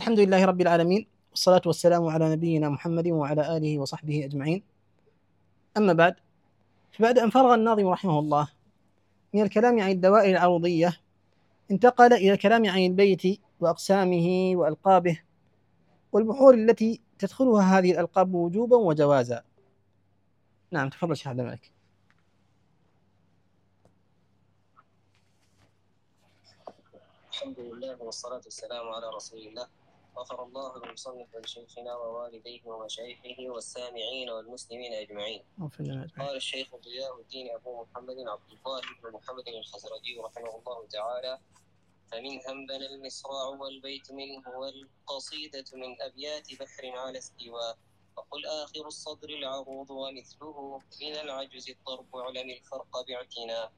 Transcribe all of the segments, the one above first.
الحمد لله رب العالمين، والصلاة والسلام على نبينا محمد وعلى آله وصحبه أجمعين. أما بعد، فبعد أن فرغ الناظم رحمه الله من الكلام عن الدوائر العروضية، انتقل إلى الكلام عن البيت وأقسامه وألقابه والبحور التي تدخلها هذه الألقاب وجوبا وجوازا. نعم، تفضل شيخ عبد الملك. الحمد لله والصلاة والسلام على رسول الله. غفر الله للمصنف ولشيخنا ووالديه ومشايخه والسامعين والمسلمين أجمعين. قال الشيخ ضياء الدين أبو محمد عبد الله بن محمد الخزرجي رحمه الله تعالى: فمنها بنى المصراع والبيت منه والقصيدة من أبيات بحر على استواء، وقل آخر الصدر العروض ومثله من العجز الضرب اعلم الفرق باعتناء.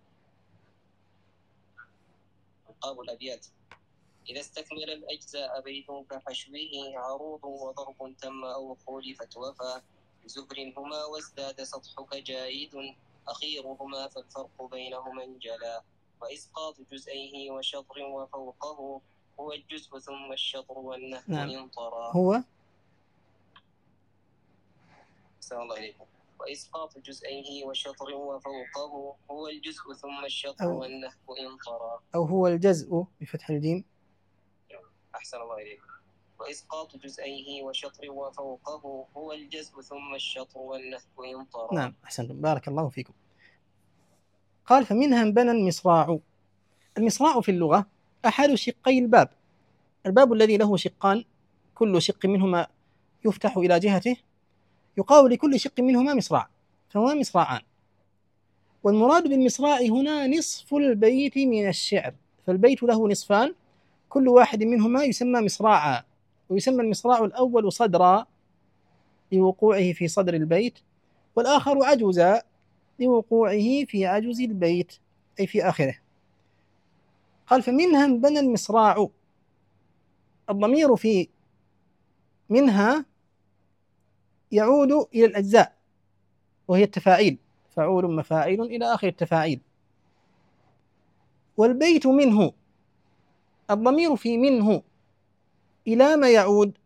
ألقاب الأبيات: إذا استكمل الأجزاء بيت كحشوه عروض وضرب تم أو خولفت وفى، بزهر هما وازداد سطحك جايد أخيرهما فالفرق بينهما انجلى، وإسقاط جزئيه وشطر وفوقه هو الجزء ثم الشطر والنهب إن طرى. هو أحسن الله إليكم. وإسقاط جزئيه وشطر وفوقه هو الجزء ثم الشطر والنهب إن طرى، أو هو الجزء بفتح الجيم. أحسن الله إليكم. وإسقاط جزئيه وشطر وفوقه هو الجزء ثم الشطر والنهب إن طرى. نعم، أحسنتم، بارك الله فيكم. قال: فمنها بنى المصراع. المصراع في اللغة أحد شقي الباب، الباب الذي له شقان، كل شق منهما يفتح إلى جهته، يقال لكل شق منهما مصراع، فهما مصراعان. والمراد بالمصراع هنا نصف البيت من الشعر، فالبيت له نصفان، كل واحد منهما يسمى مصراعا، ويسمى المصراع الأول صدرا لوقوعه في صدر البيت، والآخر عجزا لوقوعه في عجز البيت أي في آخره. قال: فمنها بنى المصراع. الضمير في منها يعود إلى الأجزاء، وهي التفاعيل، فعول مفاعل إلى آخر التفاعيل. والبيت منه، الضمير في منه إلى ما يعود؟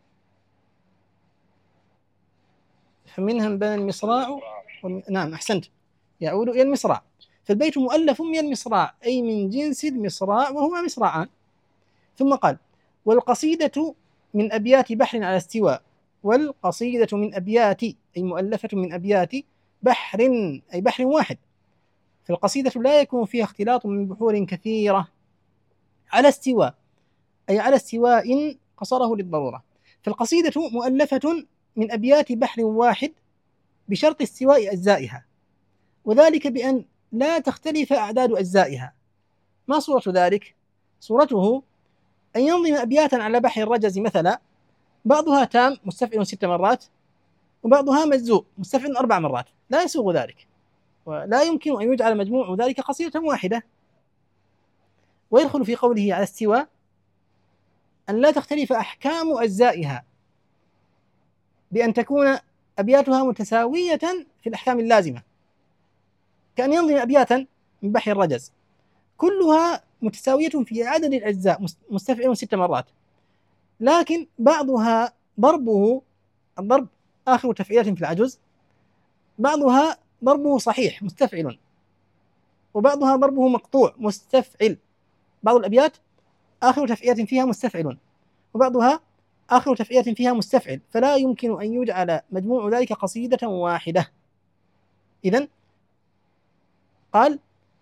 فمنها بنى المصراع نعم، أحسنت، يعود إلى المصراع. فالبيت مؤلف من المصراع أي من جنس المصراع، وهما مصراعان. ثم قال: والقصيدة من أبيات بحر على استواء. والقصيدة من أبيات أي مؤلفة من أبيات بحر أي بحر واحد، فالقصيدة لا يكون فيها اختلاط من بحور كثيرة. على استواء أي على استواء قصره للضرورة، فالقصيدة مؤلفة من أبيات بحر واحد بشرط استواء أجزائها، وذلك بأن لا تختلف أعداد أجزائها. ما صورة ذلك؟ صورته أن ينظم أبياتا على بحر الرجز مثلا، بعضها تام مستفعل 6 مرات، وبعضها مجزوء مستفعل 4 مرات، لا يسوغ ذلك، ولا يمكن أن يجعل مجموع ذلك قصيدة واحدة. ويدخل في قوله على استواء أن لا تختلف أحكام أجزائها، بأن تكون أبياتها متساوية في الأحكام اللازمة، كأن ينظم أبياتا من بحر الرجز كلها متساوية في عدد الأجزاء مستفعل 6 مرات، لكن بعضها ضربه الضرب آخر تفعيلة في العجز، بعضها ضربه صحيح مستفعل، وبعضها ضربه مقطوع مستفعل. بعض الأبيات آخر تفعيلة فيها مستفعل، وبعضها آخر تفعيلة فيها مستفعل، فلا يمكن أن يجعل مجموع ذلك قصيدة واحدة. إذن قال: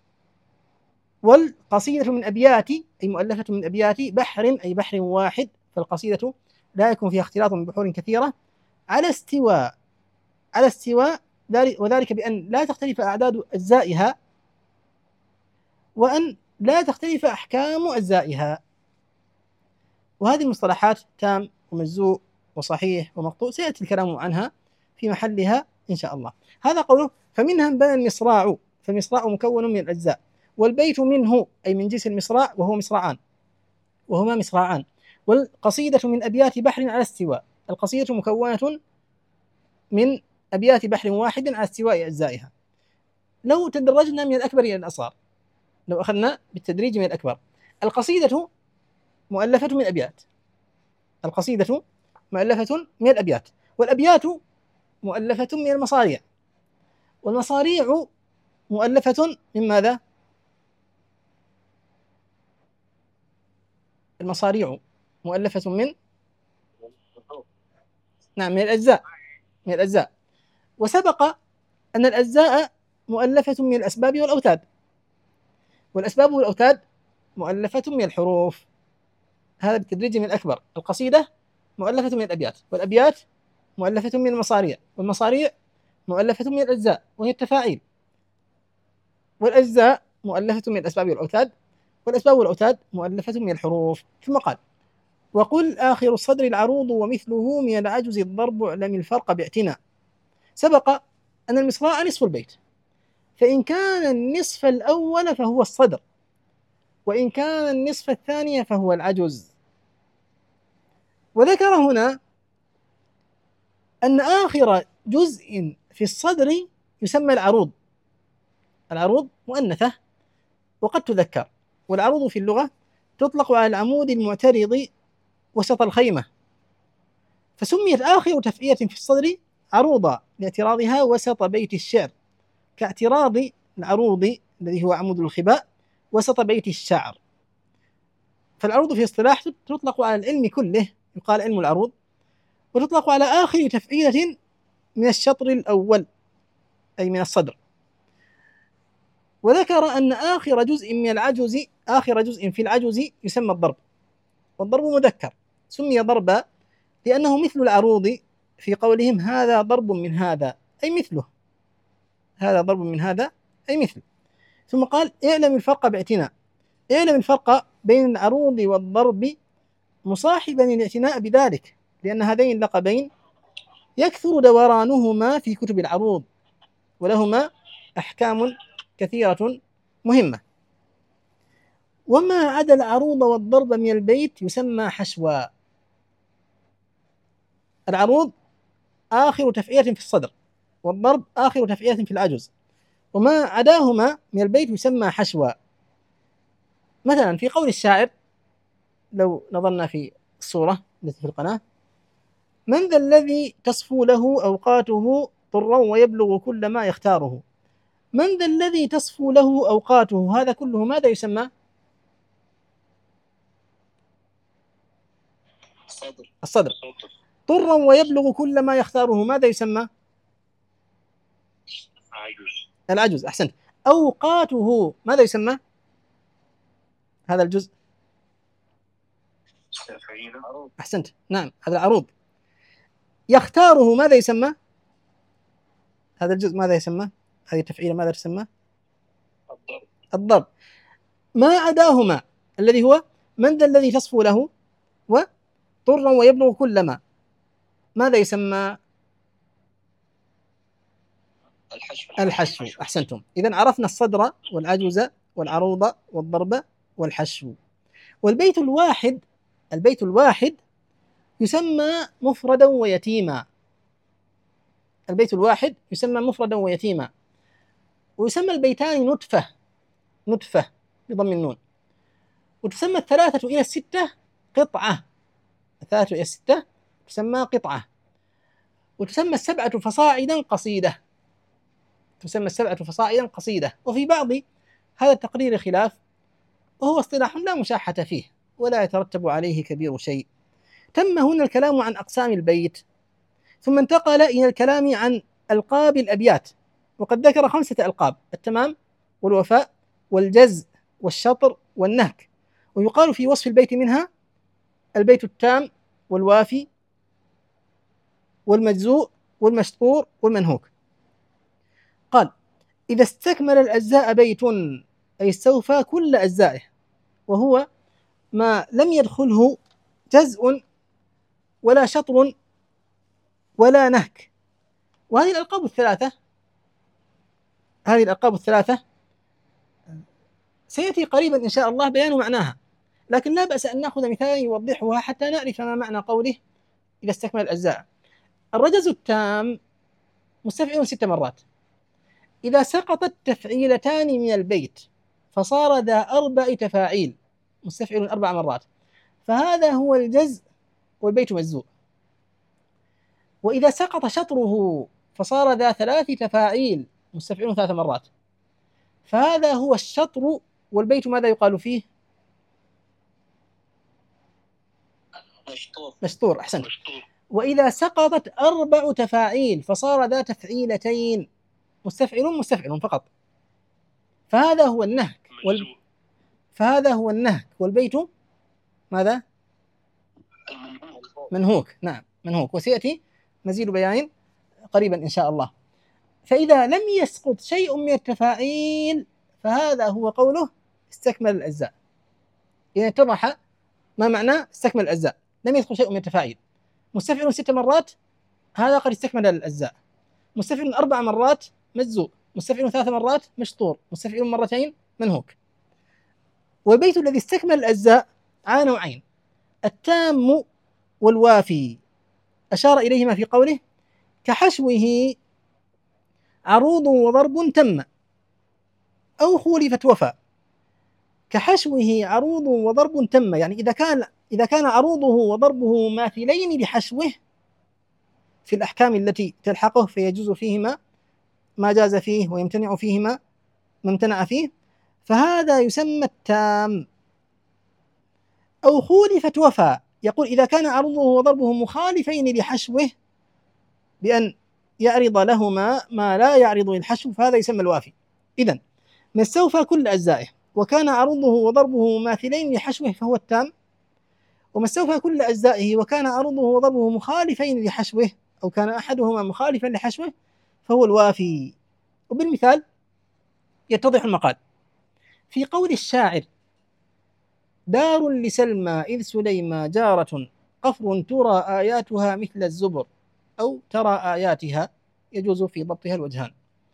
والقصيدة من أبيات أي مؤلفة من أبيات بحر أي بحر واحد، فالقصيدة لا يكون فيها اختلاط من بحور كثيرة. على استواء، على استواء، وذلك بأن لا تختلف أعداد أجزائها، وأن لا تختلف أحكام أجزائها. وهذه المصطلحات تام ومجزوء وصحيح ومقطوع سيأتي الكلام عنها في محلها إن شاء الله. هذا قوله: فمنها بنى المصراع، فالمصراع مكون من الأجزاء. والبيت منه أي من جنس المصراع، وهو مصراعان، وهما مصراعان. والقصيدة من أبيات بحر على استواء، القصيدة مكونة من أبيات بحر واحد على استواء أجزائها. لو تدرجنا من الأكبر إلى الأصغر، لو أخذنا بالتدريج من الأكبر، القصيدة مؤلفة من أبيات، القصيدة مؤلفة من الأبيات، والأبيات مؤلفة من المصاريع، والمصاريع مؤلفة من ماذا؟ المصاريع مؤلفة من نعم من الأجزاء، من الأجزاء. وسبق أن الأجزاء مؤلفة من الأسباب والأوتاد، والأسباب والأوتاد مؤلفة من الحروف. هذا بالتدريج من الأكبر. القصيدة مؤلفة من الأبيات، والأبيات مؤلفة من المصاريع، والمصاريع مؤلفة من الأجزاء وهي التفاعيل، والأجزاء مؤلفة من الأسباب والأوتاد، والأسباب والأوتاد مؤلفة من الحروف. ثم قال: وقل آخر الصدر العروض ومثله من العجز الضرب اعلم الفرق باعتناء. سبق أن المصراع نصف البيت، فإن كان النصف الأول فهو الصدر، وإن كان النصف الثاني فهو العجز. وذكر هنا أن آخر جزء في الصدر يسمى العروض. العروض مؤنثة وقد تذكر، والعروض في اللغة تطلق على العمود المعترض وسط الخيمة، فسميت آخر تفعيلة في الصدر عروضا لاعتراضها وسط بيت الشعر، كاعتراض العروض الذي هو عمود الخباء وسط بيت الشعر. فالعروض في اصطلاح تطلق على العلم كله، يقال علم العروض، وتطلق على آخر تفعيلة من الشطر الأول أي من الصدر. وذكر أن آخر جزء من العجز، آخر جزء في العجز يسمى الضرب، والضرب مذكر سمي ضربا لأنه مثل العروض في قولهم هذا ضرب من هذا أي مثله، هذا ضرب من هذا أي مثله. ثم قال: اعلم الفرق باعتناء. اعلم الفرق بين العروض والضرب مصاحبا الاعتناء بذلك، لأن هذين اللقبين يكثر دورانهما في كتب العروض، ولهما أحكام كثيرة مهمة. وما عدا العروض والضرب من البيت يسمى حشوا. العروض آخر تفعيلة في الصدر، والضرب آخر تفعيلة في العجز، وما عداهما من البيت يسمى حشوا. مثلا في قول الشاعر، لو نظرنا في الصورة التي في القناة: من ذا الذي تصفو له أوقاته طرا ويبلغ كل ما يختاره. من ذا الذي تصفو له أوقاته، هذا كله ماذا يسمى؟ الصدر. طرا ويبلغ كل ما يختاره ماذا يسمى؟ العجز. أحسنت. أوقاته ماذا يسمى؟ هذا الجزء. أحسنت، نعم هذا العروض. يختاره ماذا يسمى؟ هذا الجزء ماذا يسمى؟ هذه التفعيلة ماذا تسمى؟ الضرب. ما عداهما الذي هو من ذا الذي تصفو له وطرا ويبلغ كل ما، ماذا يسمى؟ الحشو. أحسنتم. إذن عرفنا الصدر والعجز والعروض والضرب والحشو. والبيت الواحد، البيت الواحد يسمى مفردا ويتيما. البيت الواحد يسمى مفردا ويتيما. ويسمى البيتان نتفة، نتفة بضم النون. وتسمى الثلاثة إلى الستة قطعة، الثلاثة إلى الستة تسمى قطعة. وتسمى السبعة فصاعدا قصيدة، تسمى السبعة فصاعدا قصيدة. وفي بعض هذا التقرير خلاف، وهو اصطلاح لا مشاحة فيه ولا يترتب عليه كبير شيء. تم هنا الكلام عن أقسام البيت، ثم انتقل إلى الكلام عن ألقاب الأبيات، وقد ذكر 5 ألقاب: التمام والوفاء والجز والشطر والنهك. ويقال في وصف البيت منها البيت التام والوافي والمجزوء والمشطور والمنهوك. قال: إذا استكمل الأجزاء بيت أي استوفى كل أجزائه، وهو ما لم يدخله جزء ولا شطر ولا نهك. وهذه الألقاب الثلاثة، هذه الألقاب الثلاثة سيأتي قريبا إن شاء الله بيان معناها، لكن لا بأس أن نأخذ مثالا يوضحها حتى نعرف ما معنى قوله إذا استكمل الأجزاء. الرجز التام مستفعل 6 مرات. إذا سقطت تفعيلتان من البيت فصار ذا 4 تفاعيل، مستفعل 4 مرات، فهذا هو الجزء والبيت مجزوء. وإذا سقط شطره فصار ذا 3 تفاعيل مستفعل 3 مرات، فهذا هو الشطر، والبيت ماذا يقال فيه؟ مشطور. أحسنت. وإذا سقطت 4 تفاعيل فصار ذا تفعيلتين مستفعل فقط، فهذا هو النهك والبيت ماذا؟ منهوك. نعم منهوك، وسيأتي مزيد بيان قريبا إن شاء الله. فإذا لم يسقط شيء من التفاعيل فهذا هو قوله استكمل الأجزاء. إذا اتضح ما معنى استكمل الأجزاء. لم يسقط شيء من التفاعيل. مستفعل 6 مرات هذا قد استكمل الأجزاء. مستفعل 4 مرات مجزوء. مستفعل 3 مرات مشطور. مستفعل 2 مرات منهوك. والبيت الذي استكمل الأجزاء على نوعين: التام والوافي، أشار إليهما في قوله كحشوه عروض وضرب تم أو خولفت وفى. كحشوه عروض وضرب تم، يعني إذا كان عروضه وضربه ماثلين لحشوه في الأحكام التي تلحقه فيجوز فيهما ما جاز فيه ويمتنع فيهما ما امتنع فيه، فهذا يسمى التام. أو خولفت وفى، يقول إذا كان عروضه وضربه مخالفين لحشوه بأن يعرض لهما ما لا يعرض للحشو فهذا يسمى الوافي. إذن ما استوفى كل أجزائه وكان عروضه وضربه ماثلين لحشوه فهو التام، وما استوفى كل أجزائه وكان عروضه وضربه مخالفين لحشوه أو كان أحدهما مخالفا لحشوه فهو الوافي. وبالمثال يتضح المقال في قول الشاعر دار لسلمى إذ سليمى جارة قفر ترى آياتها مثل الزبر، أو ترى آياتها، يجوز في ضبطها الوجهان.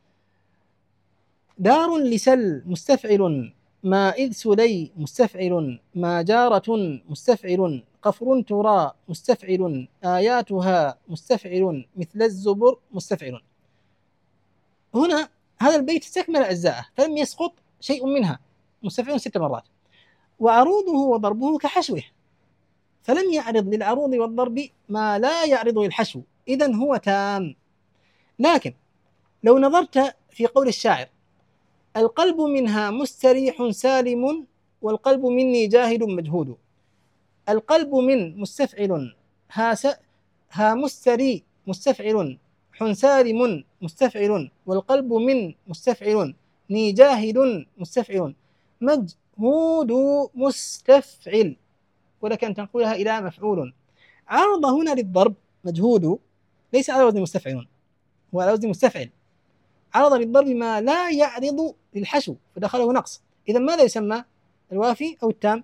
دار لسل مستفعل، ما إذ سلي مستفعل، ما جارة مستفعل، قفر ترى مستفعل، آياتها مستفعل، مثل الزبر مستفعل. هنا هذا البيت استكمل أجزاءه فلم يسقط شيء منها، مستفعل 6 مرات، وعروضه وضربه كحشوه فلم يعرض للعروض والضرب ما لا يعرض للحشو، إذن هو تام. لكن لو نظرت في قول الشاعر القلب منها مستريح سالم والقلب مني جاهد مجهود، القلب من مستفعل ها مستري مستفعل حن سالم مستفعل والقلب من مستفعل ني جاهد مستفعل مجهود مستفعل، ولك أن تنقلها إلى مفعول. عرض هنا للضرب مجهود ليس على وزن مستفعل، هو على وزن مستفعل. عرض للضرب ما لا يعرض للحشو فدخله نقص. إذا ماذا يسمى؟ الوافي أو التام؟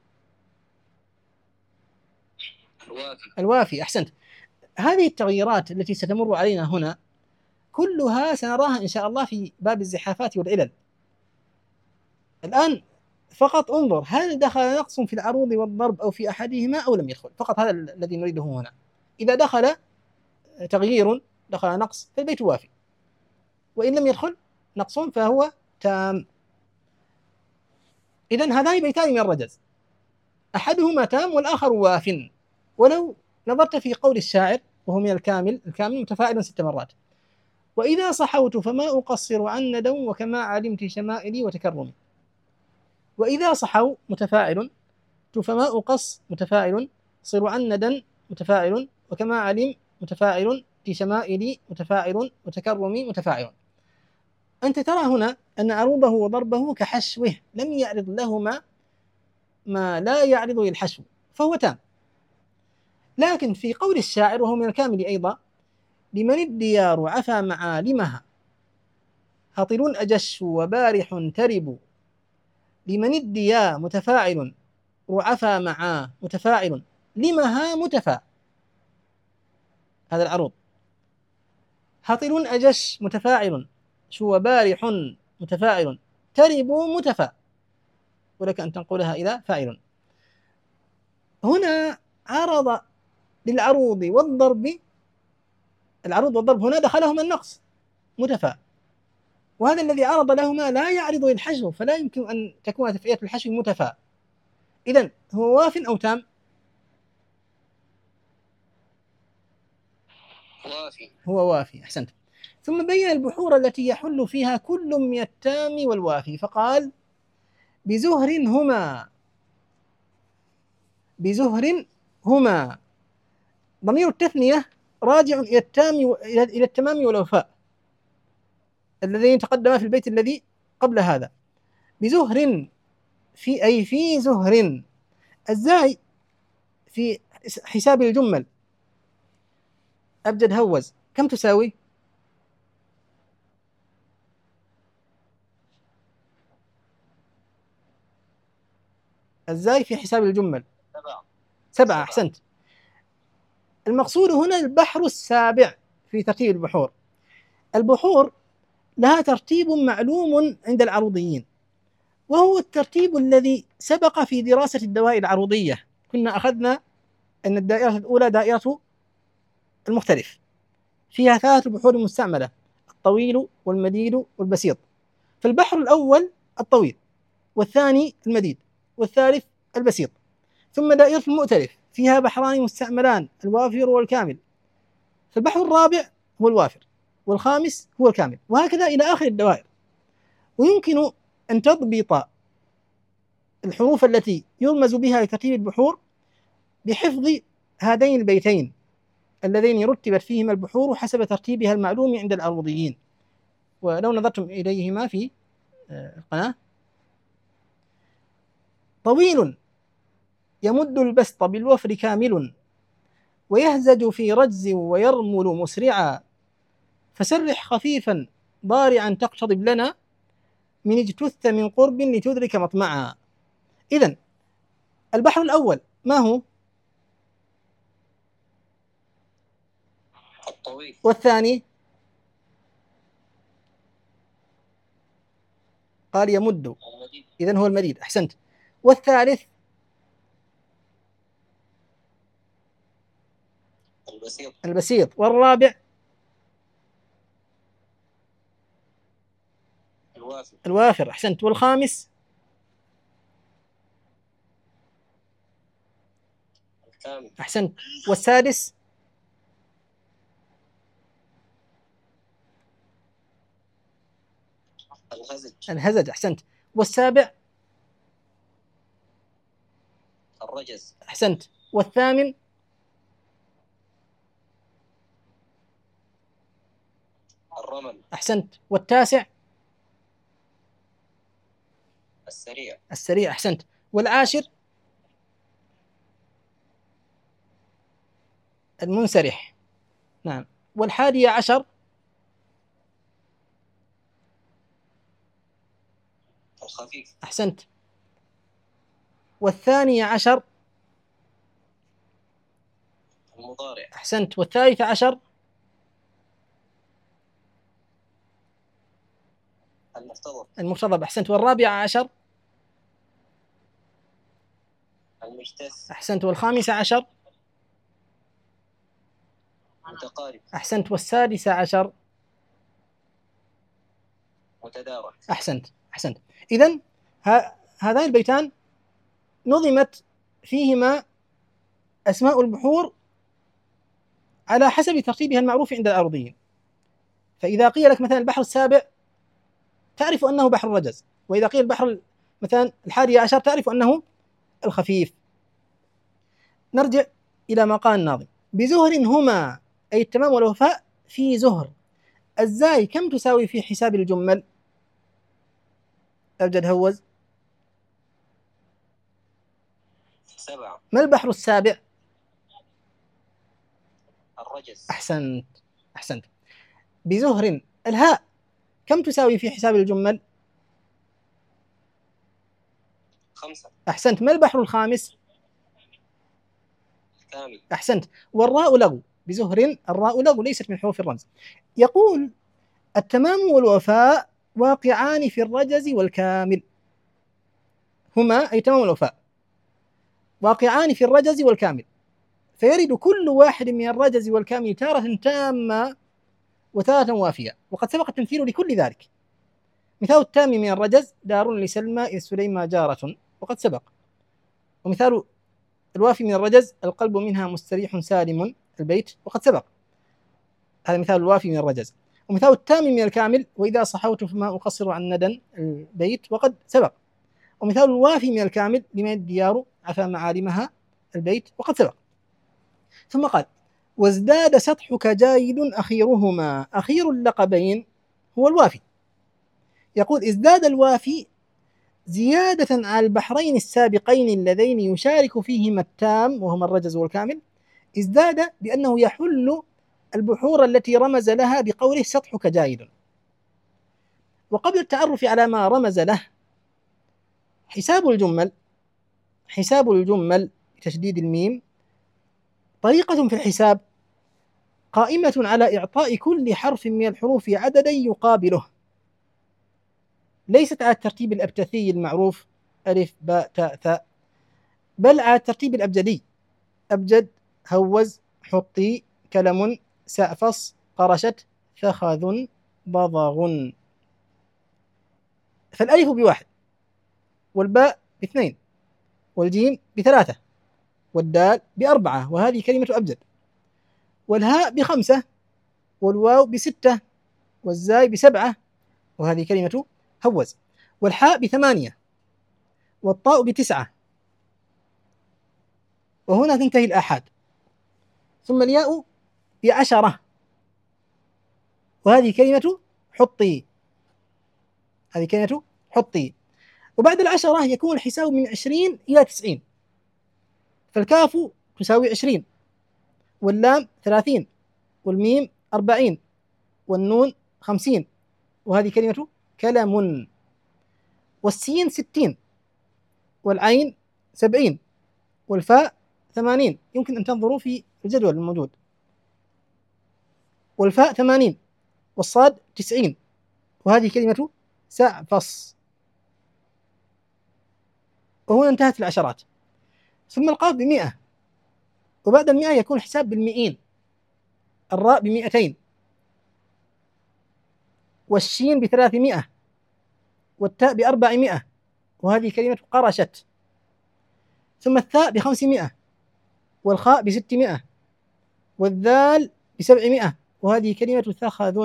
الوافي. أحسنت. هذه التغييرات التي ستمر علينا هنا كلها سنراها إن شاء الله في باب الزحافات والعلل. الآن فقط انظر هل دخل نقص في العروض والضرب أو في أحدهما أو لم يدخل، فقط هذا الذي نريده هنا. إذا دخل تغيير، دخل نقص، فالبيت وافي، وإن لم يدخل نقص فهو تام. إذن هذان بيتان من الرجز، أحدهما تام والآخر واف. ولو نظرت في قول الشاعر وهو من الكامل متفاعل 6 مرات: وإذا صحوت فما أقصر عن ندى وكما علمت شمائلي وتكرمي. وإذا صحوا متفاعل، فما أقص متفاعل، صر عن ندى متفاعل، وكما علم متفاعل، شمائلي متفاعل، وتكرمي متفاعل. أنت ترى هنا أن عروضه وضربه كحشوه لم يعرض لهما ما لا يعرض للحشو فهو تام. لكن في قول الشاعر وهو من الكامل أيضا: لمن الديار عفى معالمها هطل أجش وبارح ترب. لمن الديار متفاعل وعفى مع متفاعل، لمها متفا، هذا العروض. هطل أجش متفاعل، شو بارح متفاعل، ترب متفا، ولك أن تنقلها إلى فاعل. هنا عرض للعروض والضرب، العروض والضرب هنا دخلهما النقص متفا، وهذا الذي عرض لهما لا يعرض للحشو فلا يمكن أن تكون تفعيلة الحشو متفا. إذن هو واف أو تام؟ هو وافي. أحسنت. ثم بين البحور التي يحل فيها كل من التام والوافي فقال بزهر هما. ضمير التثنية راجع إلى التمام والوفاء الذين تقدم في البيت الذي قبل هذا. بزهر في زهر. الزاي في حساب الجمل أبجد هوز كم تساوي؟ الزاي في حساب الجمل 7. أحسنت. المقصود هنا البحر السابع في ترتيب البحور. البحور لها ترتيب معلوم عند العروضيين، وهو الترتيب الذي سبق في دراسة الدوائر العروضية. كنا أخذنا أن الدائرة الأولى دائرة المختلف، فيها 3 بحور مستعملة: الطويل والمديد والبسيط. فالبحر الأول الطويل، والثاني المديد، والثالث البسيط. ثم دائرة المؤتلف فيها بحران مستعملان: الوافر والكامل. فالبحر الرابع هو الوافر، والخامس هو الكامل، وهكذا إلى آخر الدوائر. ويمكن أن تضبط الحروف التي يرمز بها لترتيب البحور بحفظ هذين البيتين اللذين رتبت فيهما البحور حسب ترتيبها المعلوم عند العروضيين. ولو نظرتم إليهما في القناة: طويل يمد البسط بالوفر كامل، ويهزج في رجز ويرمل مسرعا، فسرح خفيفا ضارعا تقتضب لنا، من اجتث من قرب لتدرك مطمعا. إذن البحر الأول ما هو؟ الطويل. والثاني قال يمد، إذن هو المديد. أحسنت. والثالث البسيط. والرابع الوافر. أحسنت. والخامس الكامل. أحسنت. والسادس الهزج. أحسنت. والسابع الرجز. أحسنت. والثامن الرمل. أحسنت. والتاسع السريع. أحسنت. والعاشر المنسرح. نعم. والحادي عشر الخفيف. أحسنت. والثاني عشر المضارع. أحسنت. والثالث عشر المفتضب. أحسنت. والرابع عشر المجتث. أحسنت. والخامس عشر متقارب. أحسنت. والسادس عشر متدارك. أحسنت. إذن هذان البيتان نظمت فيهما أسماء البحور على حسب ترتيبها المعروف عند العروضيين. فإذا قيل لك مثلا البحر السابع تعرف أنه بحر الرجز، وإذا قيل البحر مثلا الحادي عشر تعرف أنه الخفيف. نرجع إلى ما قال الناظم: بزهر هما، أي التمام والوفاء في زهر. الزاي كم تساوي في حساب الجمل؟ أبجد هوز. 7. ما البحر السابع؟ الرجز. أحسنت. بزهر الهاء كم تساوي في حساب الجمل؟ 5. أحسنت. ما البحر الخامس؟ الكامل. أحسنت. والراء لغو. بزهر الراء لغو ليست من حروف الرمز. يقول: التمام والوفاء واقعان في الرجز والكامل. هما أي تمام والوفاء واقعان في الرجز والكامل، فيرد كل واحد من الرجز والكامل تارة تامة وتارة وافية، وقد سبق التمثيل لكل ذلك. مثال التام من الرجز: دار لسلمى إذ سليمى جارة، وقد سبق. ومثال الوافي من الرجز: القلب منها مستريح سالم، البيت، وقد سبق. هذا مثال الوافي من الرجز. ومثال التام من الكامل: وإذا صحوت فما أقصر عن ندى البيت وقد سبق. ومثال الوافي من الكامل: لمن الديار عفا معالمها البيت وقد سبق. ثم قال: وازداد سطحك جايد أخيرهما. أخير اللقبين هو الوافي. يقول: ازداد الوافي زيادة على البحرين السابقين اللذين يشارك فيهما التام وهما الرجز والكامل. ازداد بأنه يحل البحور التي رمز لها بقوله سطحك جايد. وقبل التعرف على ما رمز له، حساب الجمل بتشديد الميم طريقة في الحساب قائمة على إعطاء كل حرف من الحروف عددا يقابله، ليست على الترتيب الأبتثي المعروف ألف باء تاء ثاء، بل على الترتيب الأبجدي: أبجد، هوز، حطي، كلم، سأفص، قرشت، ثخذ، بضغ. فالألف ب1، والباء ب2، والجيم ب3، والدال ب4، وهذه كلمة أبجد، والهاء ب5، والواو ب6، والزاي ب7، وهذه كلمة هوز، والحاء ب8، والطاء ب9، وهنا تنتهي الآحاد. ثم الياء ب10، وهذه كلمة حطي، هذه كلمة حطي. وبعد 10 يكون الحساب من 20 إلى 90، فالكاف تساوي 20، واللام 30، والميم 40، والنون 50، وهذه كلمة كلم. والسين 60، والعين 70، والفاء 80، يمكن أن تنظروا في الجدول الموجود، والفاء 80، والصاد 90، وهذه كلمة سأفص. وهنا انتهت العشرات. ثم القاف ب100، وبعد 100 يكون الحساب بالمئين: الراء ب200، والشين ب300، والتاء ب400، وهذه كلمة قرشت. ثم الثاء ب500، والخاء ب600، والذال ب700، وهذه كلمة ثخذ.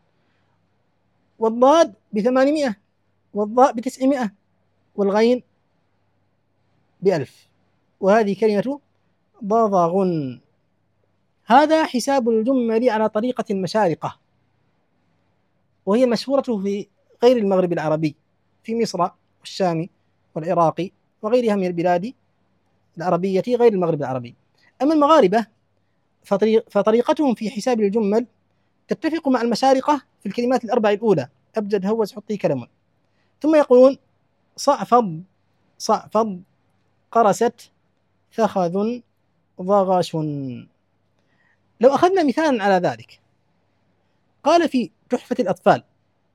والضاد ب800، والضاء ب900، والغين ب1000، وهذه كلمة ضضغ. هذا حساب الجمل على طريقة المشارقة، وهي مشهورة في غير المغرب العربي، في مصر والشام والعراق وغيرها من البلاد العربية غير المغرب العربي. أما المغاربة فطريقتهم في حساب الجمل تتفق مع المشارقة في الكلمات الأربع الأولى: أبجد، هوز، حطي، كلم. ثم يقولون صعفض، صعفض، قرست، ثخذ، ضغش. لو أخذنا مثالا على ذلك، قال في تحفة الأطفال: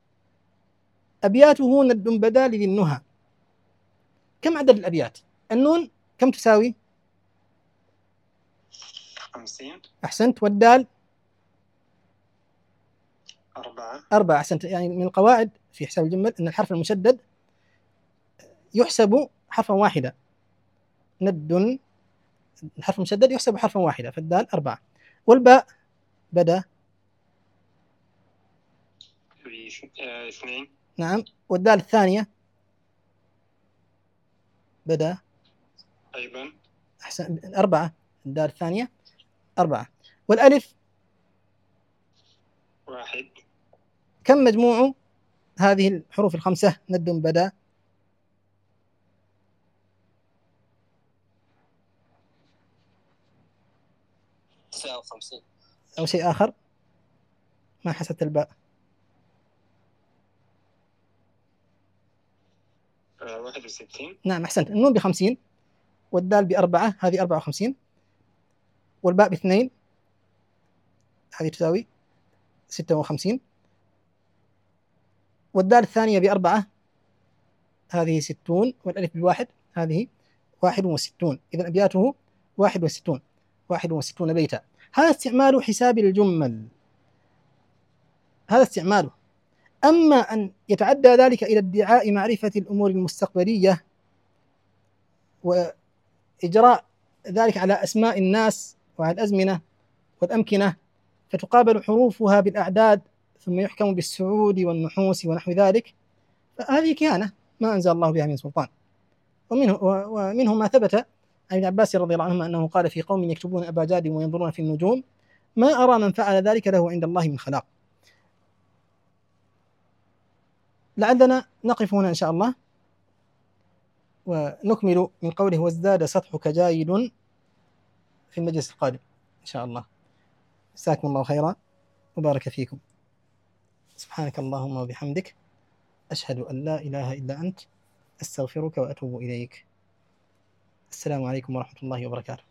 أبياته ند بدا لذي النهى. كم عدد الأبيات؟ النون كم تساوي؟ 50. أحسنت. والدال؟ 4. أحسنت. يعني من القواعد في حساب الجمل أن الحرف المشدد يحسب حرفا واحدا. ند، الحرف المشدد يحسب حرفا واحدا، فالدال 4. والباء بدا 2. نعم. والدال الثانية بدا أيضا أحسن 4. الدال الثانية 4. والألف 1. كم مجموع هذه الحروف الخمسة؟ ند، بدا، 59. أو شيء آخر؟ ما حسبت الباء. 61. نعم أحسنت. النون ب50، والدال ب4، هذه 54، والباء ب2، هذه تساوي 56، والدال الثانية ب4، هذه 60، والألف ب1، هذه 61. إذن أبياته 61 بيتا. هذا استعمال حساب الجمل، هذا استعماله. أما أن يتعدى ذلك إلى ادعاء معرفة الأمور المستقبلية وإجراء ذلك على أسماء الناس وعلى الأزمنة والأمكنة فتقابل حروفها بالأعداد ثم يحكم بالسعود والنحوس ونحو ذلك، فهذه كهانة ما أنزل الله بها من سلطان. ومنه ما ثبت عن ابن عباس رضي الله عنهما أنه قال في قوم يكتبون أباجاد وينظرون في النجوم ما أرى من فعل ذلك له عند الله من خلاق. لعلنا نقف هنا إن شاء الله ونكمل من قوله وازداد سطحك جايد في المجلس القادم إن شاء الله. جزاكم الله خيرا وبارك فيكم. سبحانك اللهم وبحمدك أشهد أن لا إله إلا أنت أستغفرك وأتوب إليك. السلام عليكم ورحمة الله وبركاته.